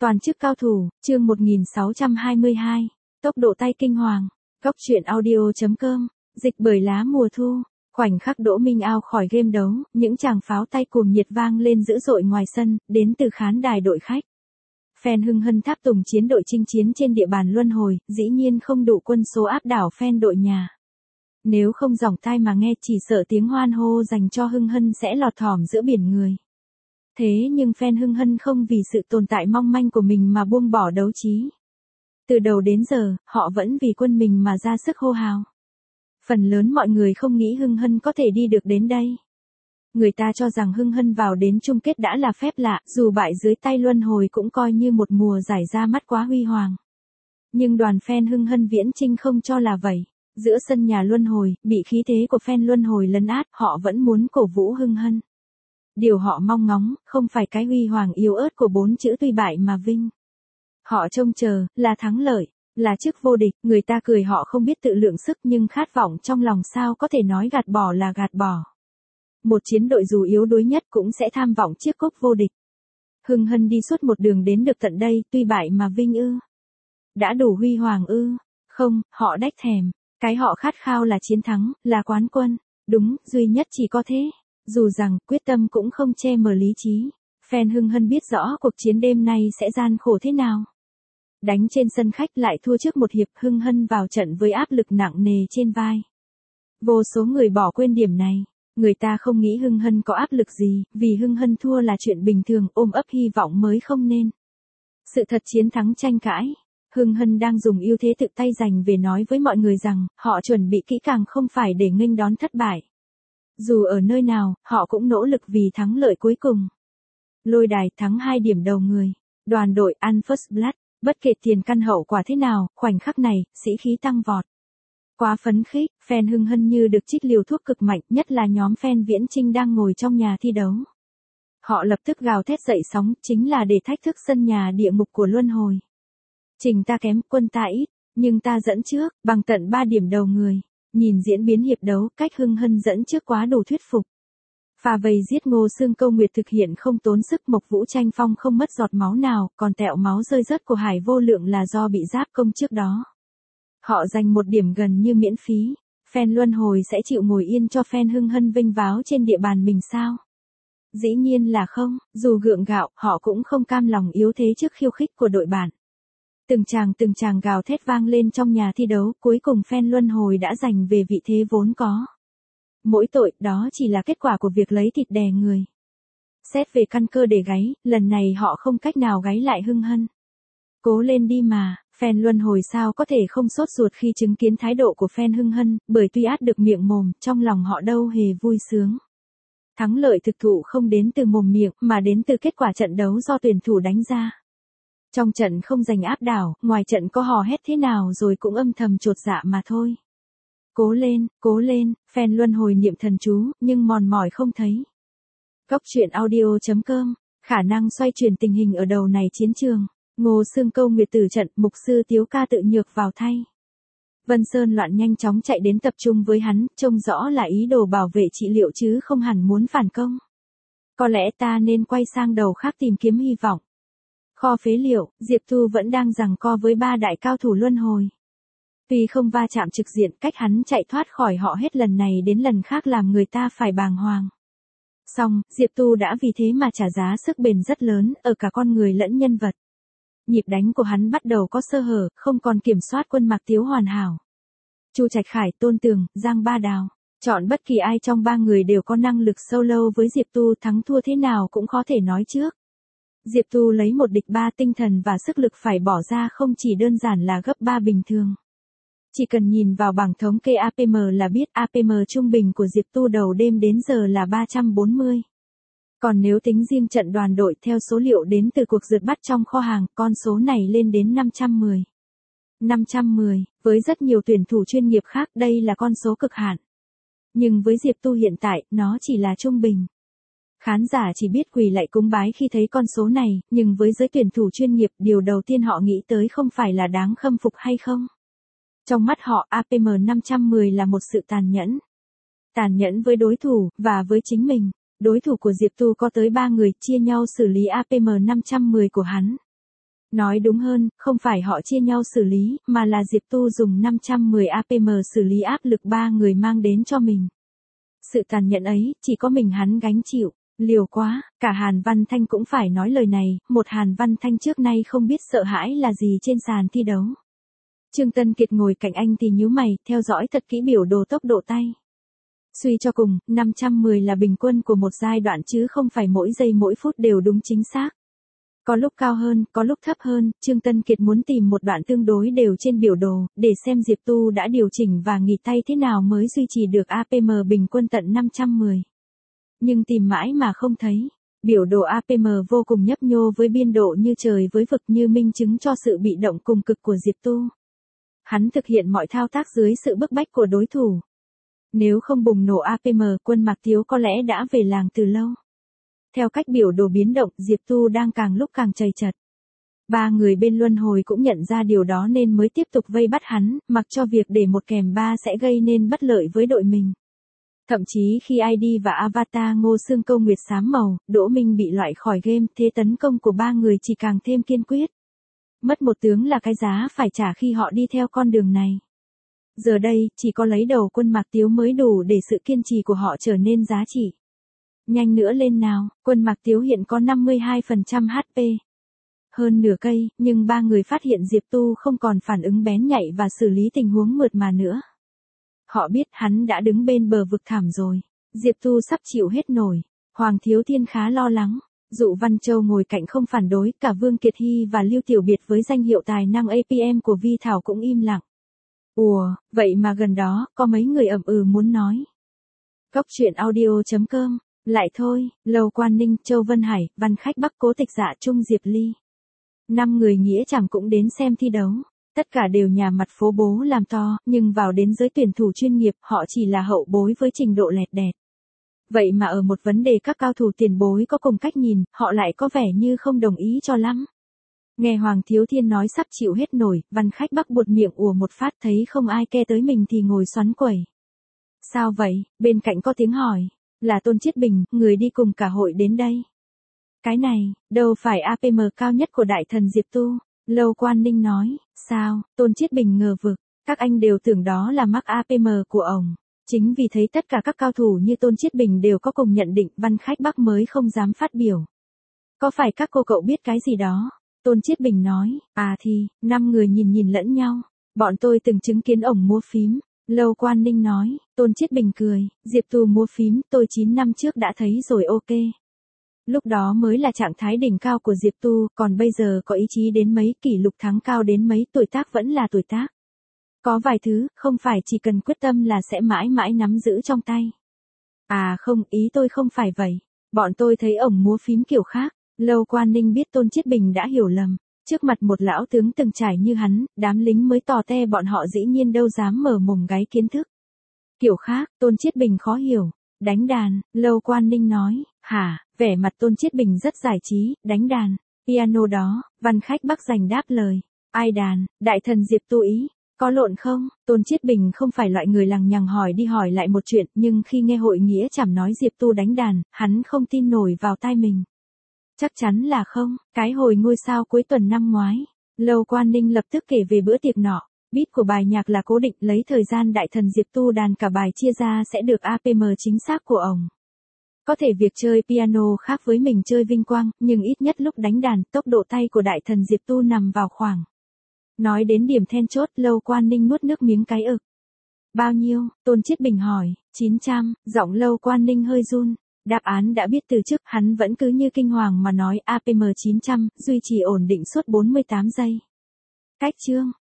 Toàn chức cao thủ, chương 1622. Tốc độ tay kinh hoàng. Góc truyện audio.com. Dịch bởi lá mùa thu. Khoảnh khắc Đỗ Minh Ao khỏi game đấu, những tràng pháo tay cuồng nhiệt vang lên dữ dội ngoài sân, đến từ khán đài đội khách. Fan hưng hân tháp tùng chiến đội chinh chiến trên địa bàn luân hồi, dĩ nhiên không đủ quân số áp đảo fan đội nhà. Nếu không dòng tai mà nghe chỉ sợ tiếng hoan hô dành cho hưng hân sẽ lọt thỏm giữa biển người. Thế nhưng fan hưng hân không vì sự tồn tại mong manh của mình mà buông bỏ đấu trí. Từ đầu đến giờ, họ vẫn vì quân mình mà ra sức hô hào. Phần lớn mọi người không nghĩ hưng hân có thể đi được đến đây. Người ta cho rằng hưng hân vào đến chung kết đã là phép lạ, dù bại dưới tay luân hồi cũng coi như một mùa giải ra mắt quá huy hoàng. Nhưng đoàn fan hưng hân Viễn Chinh không cho là vậy. Giữa sân nhà luân hồi, bị khí thế của fan luân hồi lấn át, họ vẫn muốn cổ vũ hưng hân. Điều họ mong ngóng, không phải cái huy hoàng yếu ớt của 4 chữ tuy bại mà vinh. Họ trông chờ, là thắng lợi, là chức vô địch, người ta cười họ không biết tự lượng sức nhưng khát vọng trong lòng sao có thể nói gạt bỏ là gạt bỏ. Một chiến đội dù yếu đuối nhất cũng sẽ tham vọng chiếc cúp vô địch. Hưng hân đi suốt một đường đến được tận đây, tuy bại mà vinh ư? Đã đủ huy hoàng ư? Không, họ đách thèm. Cái họ khát khao là chiến thắng, là quán quân. Đúng, duy nhất chỉ có thế. Dù rằng, quyết tâm cũng không che mờ lý trí. Fan hưng hân biết rõ cuộc chiến đêm nay sẽ gian khổ thế nào. Đánh trên sân khách lại thua trước một hiệp, hưng hân vào trận với áp lực nặng nề trên vai. Vô số người bỏ quên điểm này. Người ta không nghĩ hưng hân có áp lực gì, vì hưng hân thua là chuyện bình thường, ôm ấp hy vọng mới không nên. Sự thật chiến thắng tranh cãi. Hưng hân đang dùng ưu thế tự tay giành về nói với mọi người rằng, họ chuẩn bị kỹ càng không phải để nghênh đón thất bại. Dù ở nơi nào, họ cũng nỗ lực vì thắng lợi cuối cùng. Lôi đài thắng 2 điểm đầu người. Đoàn đội ăn first blood, bất kể tiền căn hậu quả thế nào, khoảnh khắc này, sĩ khí tăng vọt. Quá phấn khích, fan hưng hân như được trích liều thuốc cực mạnh, nhất là nhóm fan Viễn Chinh đang ngồi trong nhà thi đấu. Họ lập tức gào thét dậy sóng, chính là để thách thức sân nhà địa ngục của luân hồi. Trình ta kém, quân ta ít, nhưng ta dẫn trước, bằng tận 3 điểm đầu người. Nhìn diễn biến hiệp đấu, cách hưng hân dẫn trước quá đủ thuyết phục. Phà vây giết Ngô Xương Câu Nguyệt thực hiện không tốn sức, Mộc Vũ Tranh Phong không mất giọt máu nào, còn tẹo máu rơi rớt của Hải Vô Lượng là do bị giáp công trước đó. Họ giành 1 điểm gần như miễn phí. Fan luân hồi sẽ chịu ngồi yên cho fan hưng hân vinh váo trên địa bàn mình sao? Dĩ nhiên là không, dù gượng gạo, họ cũng không cam lòng yếu thế trước khiêu khích của đội bạn. Từng tràng gào thét vang lên trong nhà thi đấu, cuối cùng fan luân hồi đã giành về vị thế vốn có. Mỗi tội, đó chỉ là kết quả của việc lấy thịt đè người. Xét về căn cơ để gáy, lần này họ không cách nào gáy lại hưng hân. Cố lên đi mà, fan luân hồi sao có thể không sốt ruột khi chứng kiến thái độ của fan hưng hân, bởi tuy át được miệng mồm, trong lòng họ đâu hề vui sướng. Thắng lợi thực thụ không đến từ mồm miệng, mà đến từ kết quả trận đấu do tuyển thủ đánh ra. Trong trận không giành áp đảo, ngoài trận có hò hét thế nào rồi cũng âm thầm chột dạ mà thôi. Cố lên, fan luân hồi niệm thần chú, nhưng mòn mỏi không thấy. Góc truyện audio.com, khả năng xoay chuyển tình hình ở đầu này chiến trường. Ngô Xương Câu Nguyệt tử trận, mục sư Tiếu Ca tự nhược vào thay. Vân Sơn Loạn nhanh chóng chạy đến tập trung với hắn, trông rõ là ý đồ bảo vệ trị liệu chứ không hẳn muốn phản công. Có lẽ ta nên quay sang đầu khác tìm kiếm hy vọng. Kho phế liệu, Diệp Thu vẫn đang giằng co với 3 đại cao thủ luân hồi. Tuy không va chạm trực diện, cách hắn chạy thoát khỏi họ hết lần này đến lần khác làm người ta phải bàng hoàng. Song, Diệp Tu đã vì thế mà trả giá sức bền rất lớn, ở cả con người lẫn nhân vật. Nhịp đánh của hắn bắt đầu có sơ hở, không còn kiểm soát quân Mạc Tiếu hoàn hảo. Chu Trạch Khải, Tôn Tường, Giang Ba Đào, chọn bất kỳ ai trong 3 người đều có năng lực solo với Diệp Tu, thắng thua thế nào cũng có thể nói trước. Diệp Tu lấy 1 địch 3, tinh thần và sức lực phải bỏ ra không chỉ đơn giản là gấp 3 bình thường. Chỉ cần nhìn vào bảng thống kê APM là biết APM trung bình của Diệp Tu đầu đêm đến giờ là 340. Còn nếu tính riêng trận đoàn đội theo số liệu đến từ cuộc rượt bắt trong kho hàng, con số này lên đến 510. 510, với rất nhiều tuyển thủ chuyên nghiệp khác đây là con số cực hạn. Nhưng với Diệp Tu hiện tại, nó chỉ là trung bình. Khán giả chỉ biết quỳ lạy cúng bái khi thấy con số này, nhưng với giới tuyển thủ chuyên nghiệp, điều đầu tiên họ nghĩ tới không phải là đáng khâm phục hay không. Trong mắt họ, APM 510 là một sự tàn nhẫn. Tàn nhẫn với đối thủ, và với chính mình. Đối thủ của Diệp Tu có tới 3 người, chia nhau xử lý APM 510 của hắn. Nói đúng hơn, không phải họ chia nhau xử lý, mà là Diệp Tu dùng 510 APM xử lý áp lực 3 người mang đến cho mình. Sự tàn nhẫn ấy, chỉ có mình hắn gánh chịu. Liều quá, cả Hàn Văn Thanh cũng phải nói lời này, một Hàn Văn Thanh trước nay không biết sợ hãi là gì trên sàn thi đấu. Trương Tân Kiệt ngồi cạnh anh thì nhíu mày, theo dõi thật kỹ biểu đồ tốc độ tay. Suy cho cùng, 510 là bình quân của một giai đoạn chứ không phải mỗi giây mỗi phút đều đúng chính xác. Có lúc cao hơn, có lúc thấp hơn, Trương Tân Kiệt muốn tìm một đoạn tương đối đều trên biểu đồ, để xem Diệp Tu đã điều chỉnh và nghỉ tay thế nào mới duy trì được APM bình quân tận 510. Nhưng tìm mãi mà không thấy. Biểu đồ APM vô cùng nhấp nhô với biên độ như trời với vực như minh chứng cho sự bị động cùng cực của Diệp Tu. Hắn thực hiện mọi thao tác dưới sự bức bách của đối thủ. Nếu không bùng nổ APM, Quân Mạc Tiếu có lẽ đã về làng từ lâu. Theo cách biểu đồ biến động, Diệp Tu đang càng lúc càng chầy chật. 3 người bên luân hồi cũng nhận ra điều đó nên mới tiếp tục vây bắt hắn, mặc cho việc để một kèm 3 sẽ gây nên bất lợi với đội mình. Thậm chí khi ID và Avatar Ngô Xương Câu Nguyệt xám màu, Đỗ Minh bị loại khỏi game, thế tấn công của 3 người chỉ càng thêm kiên quyết. Mất một tướng là cái giá phải trả khi họ đi theo con đường này. Giờ đây, chỉ có lấy đầu Quân Mạc Tiếu mới đủ để sự kiên trì của họ trở nên giá trị. Nhanh nữa lên nào, Quân Mạc Tiếu hiện có 52% HP. Hơn nửa cây, nhưng 3 người phát hiện Diệp Tu không còn phản ứng bén nhạy và xử lý tình huống mượt mà nữa. Họ biết hắn đã đứng bên bờ vực thảm rồi. Diệp Tu sắp chịu hết nổi. Hoàng Thiếu Thiên khá lo lắng. Dụ Văn Châu ngồi cạnh không phản đối, cả Vương Kiệt Hy và Lưu Tiểu Biệt với danh hiệu tài năng APM của Vi Thảo cũng im lặng. Ủa, vậy mà gần đó, có mấy người ậm ừ muốn nói. Góc truyện audio.com, lại thôi, Lầu Quan Ninh, Châu Vân Hải, Văn Khách Bắc, Cố Tịch Dạ, Trung Diệp Ly. 5 người nghĩa chẳng cũng đến xem thi đấu. Tất cả đều nhà mặt phố bố làm to, nhưng vào đến giới tuyển thủ chuyên nghiệp, họ chỉ là hậu bối với trình độ lẹt đẹt. Vậy mà ở một vấn đề các cao thủ tiền bối có cùng cách nhìn, họ lại có vẻ như không đồng ý cho lắm. Nghe Hoàng Thiếu Thiên nói sắp chịu hết nổi, Văn Khách Bắc buột miệng ùa một phát thấy không ai ke tới mình thì ngồi xoắn quẩy. Sao vậy? Bên cạnh có tiếng hỏi. Là Tôn Chiết Bình, người đi cùng cả hội đến đây. Cái này, đâu phải APM cao nhất của đại thần Diệp Tu. Lâu Quan Ninh nói, sao? Tôn Chiết Bình ngờ vực, các anh đều tưởng đó là mắc APM của ông. Chính vì thấy tất cả các cao thủ như Tôn Chiết Bình đều có cùng nhận định, Văn Khách Bắc mới không dám phát biểu. Có phải các cô cậu biết cái gì đó? Tôn Chiết Bình nói, à thì, 5 người nhìn lẫn nhau. Bọn tôi từng chứng kiến ổng mua phím. Lâu Quan Ninh nói, Tôn Chiết Bình cười, Diệp Tu mua phím, tôi 9 năm trước đã thấy rồi ok. Lúc đó mới là trạng thái đỉnh cao của Diệp Tu, còn bây giờ có ý chí đến mấy, kỷ lục thắng cao đến mấy, tuổi tác vẫn là tuổi tác. Có vài thứ, không phải chỉ cần quyết tâm là sẽ mãi mãi nắm giữ trong tay. À không, ý tôi không phải vậy. Bọn tôi thấy ổng múa phím kiểu khác. Lâu Quan Ninh biết Tôn Chiết Bình đã hiểu lầm. Trước mặt một lão tướng từng trải như hắn, đám lính mới tò te bọn họ dĩ nhiên đâu dám mở mồm gáy kiến thức. Kiểu khác, Tôn Chiết Bình khó hiểu. Đánh đàn, Lâu Quan Ninh nói, hả, vẻ mặt Tôn Chiết Bình rất giải trí, đánh đàn, piano đó, Văn Khách Bắc giành đáp lời. Ai đàn, đại thần Diệp Tu ý, có lộn không? Tôn Chiết Bình không phải loại người lằng nhằng hỏi đi hỏi lại một chuyện, nhưng khi nghe hội nghĩa chảm nói Diệp Tu đánh đàn, hắn không tin nổi vào tai mình. Chắc chắn là không, cái hồi ngôi sao cuối tuần năm ngoái. Lâu Quan Ninh lập tức kể về bữa tiệc nọ. Beat của bài nhạc là cố định, lấy thời gian đại thần Diệp Tu đàn cả bài chia ra sẽ được APM chính xác của ông. Có thể việc chơi piano khác với mình chơi vinh quang, nhưng ít nhất lúc đánh đàn, tốc độ tay của đại thần Diệp Tu nằm vào khoảng. Nói đến điểm then chốt, Lâu Quan Ninh nuốt nước miếng cái ực. Bao nhiêu? Tôn Chiết Bình hỏi. 900, giọng Lâu Quan Ninh hơi run. Đáp án đã biết từ trước, hắn vẫn cứ như kinh hoàng mà nói APM 900, duy trì ổn định suốt 48 giây. Cách chương.